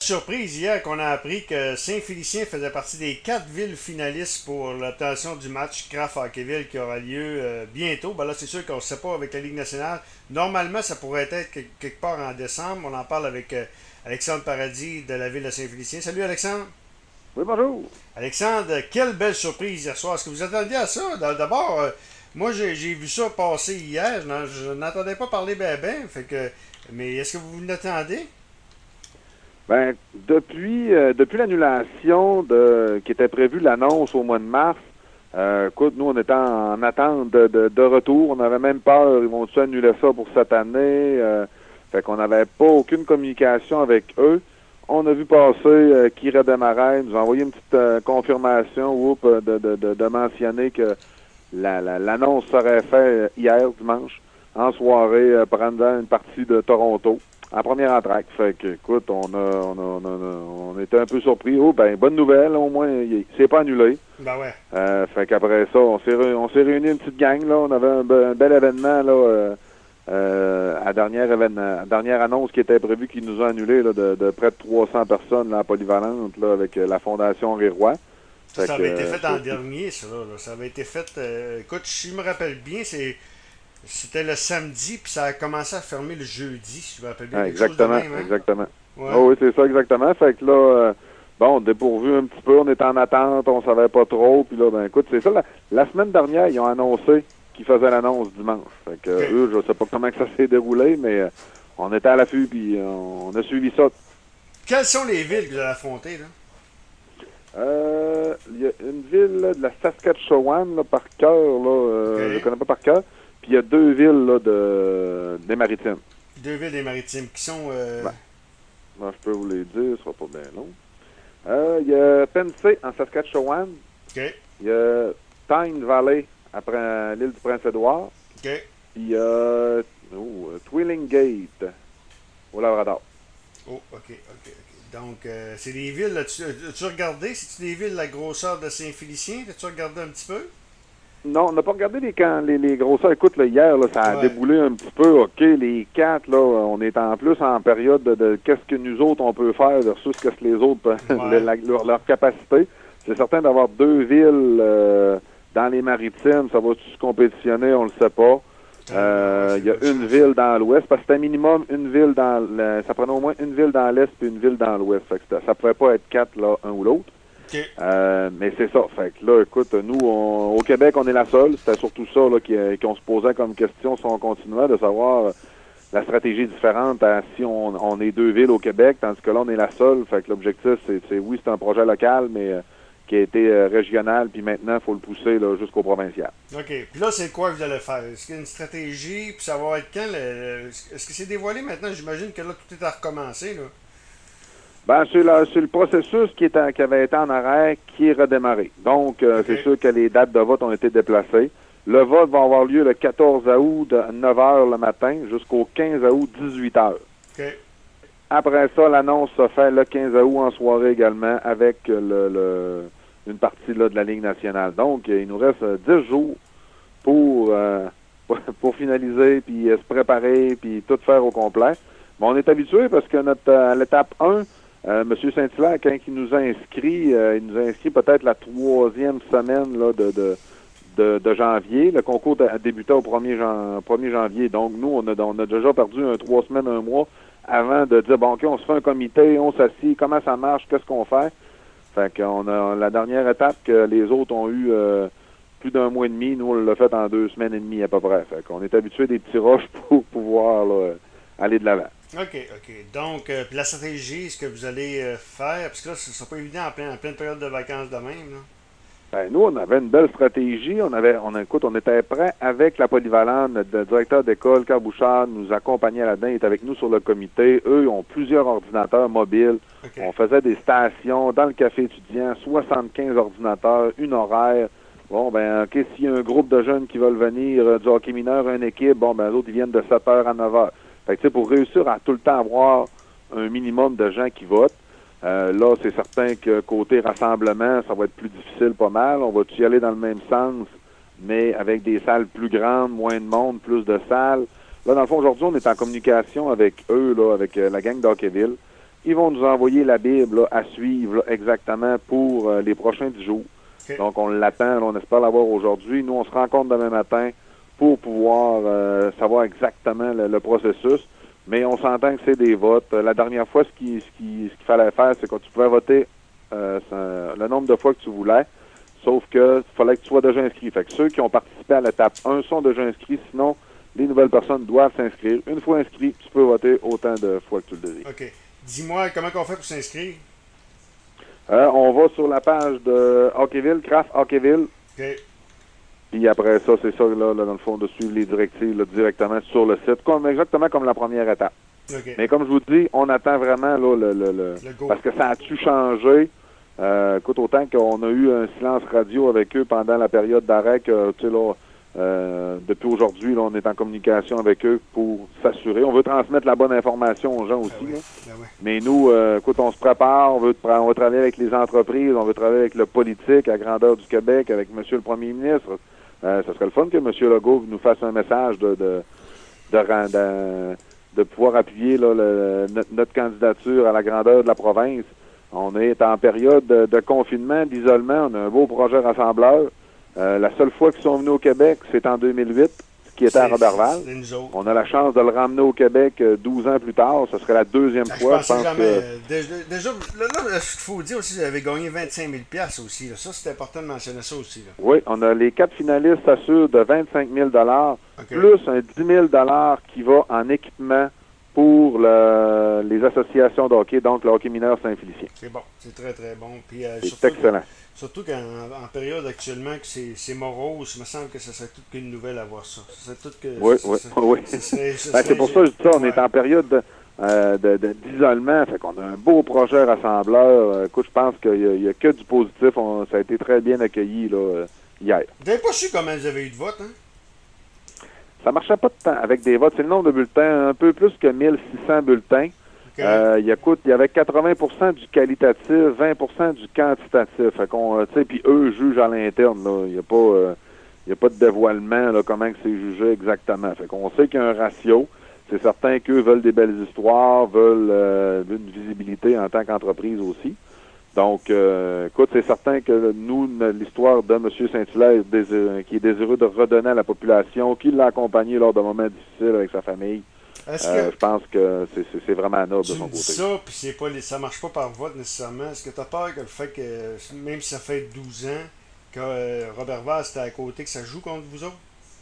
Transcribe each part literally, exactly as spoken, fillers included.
surprise hier qu'on a appris que Saint-Félicien faisait partie des quatre villes finalistes pour l'obtention du match Kraft Hockeyville qui aura lieu euh, bientôt. Ben là, c'est sûr qu'on ne sait pas avec la Ligue nationale. Normalement, ça pourrait être que- quelque part en décembre. On en parle avec euh, Alexandre Paradis de la ville de Saint-Félicien. Salut Alexandre. Oui, bonjour. Alexandre, quelle belle surprise hier soir. Est-ce que vous attendiez à ça? D'a- D'abord, euh, moi j'ai j'ai vu ça passer hier. Je n'en- je n'entendais pas parler ben ben. Fait que, mais est-ce que vous l'attendez? Ben, depuis, euh, depuis l'annulation de qui était prévue l'annonce au mois de mars, euh, écoute, nous, on était en attente de, de, de retour. On avait même peur, ils vont-tu annuler ça pour cette année? Euh, fait qu'on n'avait pas aucune communication avec eux. On a vu passer euh, qui redémarrait, nous a envoyé une petite euh, confirmation whoop, euh, de, de, de, de mentionner que la, la, l'annonce serait faite hier, dimanche, en soirée, euh, pendant une partie de Toronto. En première entraque. Fait que, écoute, on a, on a, on a, on était un peu surpris. Oh, ben, bonne nouvelle, au moins, il s'est pas annulé. Ben ouais. Euh, fait qu'après ça, on s'est, ré- on s'est réunis une petite gang, là. On avait un, be- un bel événement, là, euh, euh, à dernière événement, à dernière annonce qui était prévue, qui nous a annulé, là, de, de près de trois cents personnes, là, à Polyvalente, là, avec euh, la Fondation Riroy. Ça, Fait ça que, avait été euh, fait en c'est- dernier, ça, là. là. Ça avait été fait. Euh, écoute, si je me rappelle bien, c'est c'était le samedi, puis ça a commencé à fermer le jeudi, si je me rappelle bien. ah, Quelque chose de exactement, même, hein? exactement. Ouais. Ah oui, c'est ça, exactement. Fait que là, euh, bon, dépourvu un petit peu, on était en attente, on savait pas trop, puis là, ben écoute, c'est ça, la, la semaine dernière, ils ont annoncé qu'ils faisaient l'annonce dimanche. Fait que, Ok. euh, eux, je sais pas comment que ça s'est déroulé, mais euh, on était à l'affût, puis euh, on a suivi ça. Quelles sont les villes que vous avez affrontées, là? Euh, il y a une ville là, de la Saskatchewan, là, par cœur, là, euh, Ok. je la connais pas par cœur, puis il y a deux villes, là, de, des Maritimes. Deux villes des Maritimes qui sont. Euh... Ouais. Moi, je peux vous les dire, ce sera pas bien long. Euh, il y a Pensée, en Saskatchewan. Ok. Il y a Tyne Valley, après l'île du Prince-Édouard. Ok. Puis il y a oh, Twilling Gate, au Labrador. Oh, ok, ok, ok. Donc, euh, c'est des villes, là, tu, as-tu regardé? C'est-tu des villes de la grosseur de Saint-Félicien? As-tu regardé un petit peu? Non, on n'a pas regardé les, camps, les, les grosseurs. Écoute, là, hier, là, ça a Ouais. déboulé un petit peu. OK, les quatre, là, on est en plus en période de, de qu'est-ce que nous autres, on peut faire versus qu'est-ce que les autres, peuvent- Ouais. la- leur, leur capacité. C'est certain d'avoir deux villes euh, dans les maritimes. Ça va-tu se compétitionner? On le sait pas. Euh, Ouais, Il y a c'est une ça. ville dans l'ouest, parce que c'était minimum une ville dans le, ça prenait au moins une ville dans l'est puis une ville dans l'ouest. Fait que c'était- ça pouvait pas être quatre, là, un ou l'autre. Ok. Euh, mais c'est ça. Fait que là, écoute, nous, on- au Québec, on est la seule. C'était surtout ça là, qui- qu'on se posait comme question si on continuait, de savoir euh, la stratégie différente à si on, on est deux villes au Québec, tandis que là, on est la seule. Fait que l'objectif, c'est, c'est oui, c'est un projet local, mais euh, qui a été euh, régional, puis maintenant, il faut le pousser là, jusqu'au provincial. OK. Puis là, c'est quoi que vous allez faire? Est-ce qu'il y a une stratégie? Puis ça va être quand? Le... le- Est-ce que c'est dévoilé maintenant? J'imagine que là, tout est à recommencer, là. Ben, c'est, la- c'est le processus qui, est en- qui avait été en arrêt qui est redémarré. Donc, euh, Ok. c'est sûr que les dates de vote ont été déplacées. Le vote va avoir lieu le quatorze août de neuf heures le matin jusqu'au quinze août dix-huit heures. OK. Après ça, l'annonce se fait le quinze août en soirée également avec le, le- une partie là, de la Ligue nationale. Donc, il nous reste euh, dix jours pour, euh, pour finaliser, puis euh, se préparer, puis tout faire au complet. Mais on est habitué parce que notre euh, à l'étape un, euh, M. Saint-Hilaire, quand il nous a inscrit, euh, il nous a inscrit peut-être la troisième semaine là, de, de, de, de janvier. Le concours a débuté au premier, jan- premier janvier. Donc, nous, on a, on a déjà perdu un trois semaines, un mois avant de dire, bon, OK, on se fait un comité, on s'assied, comment ça marche, qu'est-ce qu'on fait? Fait qu'on a la dernière étape que les autres ont eu euh, plus d'un mois et demi, nous, on l'a fait en deux semaines et demie à peu près. Fait qu'on est habitué des petits roches pour pouvoir là, aller de l'avant. OK, OK. Donc, euh, puis la stratégie, ce que vous allez euh, faire, parce que là, ce ne sera pas évident en, plein, en pleine période de vacances de même, là. Ben, nous, on avait une belle stratégie. On avait, on, écoute, on était prêts avec la polyvalente. Notre directeur d'école, Carl Bouchard, nous accompagnait là-dedans. Il est avec nous sur le comité. Eux, ils ont plusieurs ordinateurs mobiles. OK. On faisait des stations dans le café étudiant, soixante-quinze ordinateurs, une horaire. Bon, ben, OK, s'il y a un groupe de jeunes qui veulent venir euh, du hockey mineur, une équipe, bon, ben, les autres, ils viennent de sept heures à neuf heures. Fait que, tu sais, pour réussir à tout le temps avoir un minimum de gens qui votent, Euh, là, c'est certain que côté rassemblement, ça va être plus difficile pas mal. On va y aller dans le même sens, mais avec des salles plus grandes, moins de monde, plus de salles. Là, dans le fond, aujourd'hui, on est en communication avec eux, là, avec euh, la gang d'Hockeyville. ils vont nous envoyer la Bible là, à suivre là, exactement pour euh, les prochains dix jours. Okay. Donc, on l'attend, là, on espère l'avoir aujourd'hui. Nous, on se rencontre demain matin pour pouvoir euh, savoir exactement le, le processus. Mais on s'entend que c'est des votes. La dernière fois, ce qu'il ce qui, ce qu'il fallait faire, c'est que tu pouvais voter euh, le nombre de fois que tu voulais, sauf que il fallait que tu sois déjà inscrit. Fait que ceux qui ont participé à l'étape un sont déjà inscrits, sinon les nouvelles personnes doivent s'inscrire. Une fois inscrit, tu peux voter autant de fois que tu le désires. OK. Dis-moi, comment on fait pour s'inscrire? Euh, on va sur la page de Hockeyville, Craft Hockeyville. OK. Puis après ça, c'est ça, là, là, dans le fond, de suivre les directives là, directement sur le site, comme, exactement comme la première étape. Okay. Mais comme je vous dis, on attend vraiment là, le, le, le, le parce que ça a-tu changé? Euh, écoute, autant qu'on a eu un silence radio avec eux pendant la période d'arrêt, que, tu sais, là, euh, depuis aujourd'hui, là, on est en communication avec eux pour s'assurer. On veut transmettre la bonne information aux gens aussi. Ben oui, là. Ben oui. Mais nous, euh, écoute, on se prépare, on veut, on veut travailler avec les entreprises, on veut travailler avec le politique à grandeur du Québec, avec M. le Premier ministre. Euh, ça serait le fun que M. Legault nous fasse un message de de, de, de, de pouvoir appuyer là, le, notre, notre candidature à la grandeur de la province. On est en période de, de confinement, d'isolement. On a un beau projet rassembleur. Euh, la seule fois qu'ils sont venus au Québec, c'est en deux mille huit, qui était à Roberval. On a la chance de le ramener au Québec euh, douze ans plus tard. Ce serait la deuxième ah, fois. Je pense jamais. Que... Déjà, déjà, là, là, ce qu'il faut dire aussi, vous avez gagné vingt-cinq mille dollars aussi. Là. Ça, c'est important de mentionner ça aussi. Là. Oui, on a les quatre finalistes assurent de vingt-cinq mille dollars, okay. Plus un dix mille dollars qui va en équipement pour le, les associations de hockey, donc le hockey mineur Saint-Félicien. C'est bon, c'est très très bon. Puis, euh, c'est surtout, excellent. Surtout qu'en en période actuellement que c'est morose, il me semble que ce serait toute qu'une nouvelle à voir ça. Ça serait tout que, oui, oui, oui. C'est pour ça que je dis ça, on ouais. est en période de, euh, de, de, d'isolement, fait qu'on a un beau projet rassembleur. Euh, écoute, je pense qu'il n'y a, a que du positif. On, ça a été très bien accueilli là, hier. Vous n'avez pas su comment vous avez eu de vote, hein? Ça marchait pas de temps avec des votes. C'est le nombre de bulletins, un peu plus que mille six cents bulletins. Okay. Euh, il, écoute, il y avait quatre-vingts pour cent du qualitatif, vingt pour cent du quantitatif. Fait qu'on, tu sais, puis eux jugent à l'interne. Là. Il n'y a pas, euh, il y a pas de dévoilement là, comment c'est jugé exactement. Fait qu'on sait qu'il y a un ratio. C'est certain qu'eux veulent des belles histoires, veulent euh, une visibilité en tant qu'entreprise aussi. Donc, euh, écoute, c'est certain que nous, l'histoire de M. Saint-Hilaire, qui est désireux de redonner à la population, qui l'a accompagné lors de moments difficiles avec sa famille, euh, que je pense que c'est vraiment noble de son côté. Ça, puis c'est pas les, ça marche pas par vote nécessairement. Est-ce que tu as peur que le fait que, même si ça fait douze ans, que euh, Roberval c'était à côté, que ça joue contre vous autres?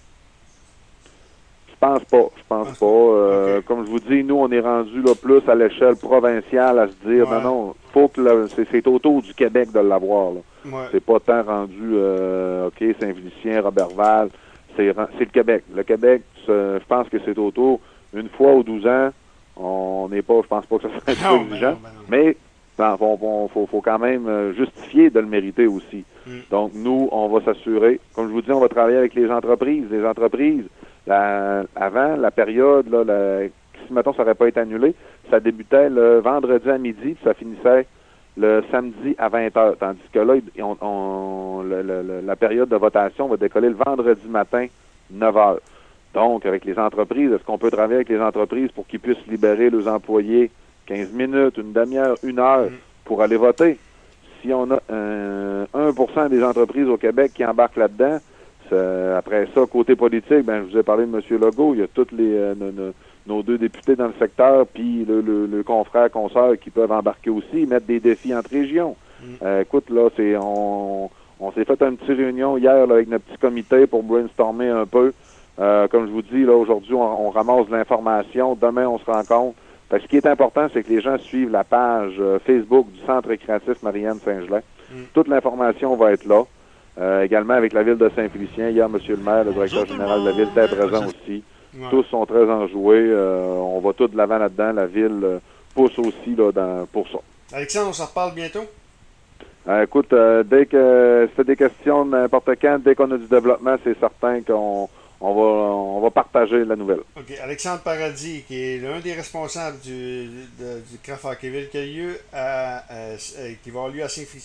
Je pense pas. Je pense, pense pas. Euh, okay. Comme je vous dis, nous, on est rendu là, plus à l'échelle provinciale à se dire, ouais. non, non, faut que c'est autour du Québec de l'avoir. Ouais. C'est pas tant rendu, euh, OK, Saint-Félicien, Roberval, c'est le Québec. Le Québec, je pense que c'est autour. Une fois ou douze ans, on n'est pas, je pense pas que ça serait trop exigeant. Ben non, ben non. Mais il faut, faut, faut quand même justifier de le mériter aussi. Mm. Donc, nous, on va s'assurer. Comme je vous dis, on va travailler avec les entreprises. Les entreprises, la, avant la période, là, la, si, mettons, ça n'aurait pas été annulé, ça débutait le vendredi à midi, puis ça finissait le samedi à vingt heures. Tandis que là, on, on, le, le, la période de votation va décoller le vendredi matin, neuf heures. Donc, avec les entreprises, est-ce qu'on peut travailler avec les entreprises pour qu'ils puissent libérer leurs employés quinze minutes, une demi-heure, une heure pour aller voter? Si on a euh, un pour cent des entreprises au Québec qui embarquent là-dedans, après ça, côté politique, ben je vous ai parlé de M. Legault, il y a tous les euh, nos, nos, nos deux députés dans le secteur, puis le, le, le confrère, consoeur qui peuvent embarquer aussi, mettre des défis entre régions. Mm. Euh, écoute, là, c'est on, on s'est fait une petite réunion hier là, avec notre petit comité pour brainstormer un peu. Euh, comme je vous dis, là, aujourd'hui, on, on ramasse de l'information. Demain, on se rencontre. Fait que ce qui est important, c'est que les gens suivent la page euh, Facebook du Centre récréatif Marianne Saint-Gelais. Mm. Toute l'information va être là. Euh, également avec la ville de Saint-Félicien. Hier, M. le maire, le directeur général de la ville, était présent aussi. Ouais. Tous sont très enjoués. Euh, on va tout de l'avant là-dedans. La ville euh, pousse aussi là, dans, pour ça. Alexandre, on s'en reparle bientôt? Euh, écoute, euh, dès que c'est des questions n'importe quand, dès qu'on a du développement, c'est certain qu'on on va, on va partager la nouvelle. OK. Alexandre Paradis, qui est l'un des responsables du, de, du Craft Hockeyville, qui a lieu à, à, à, qui va avoir lieu à Saint-Félicien.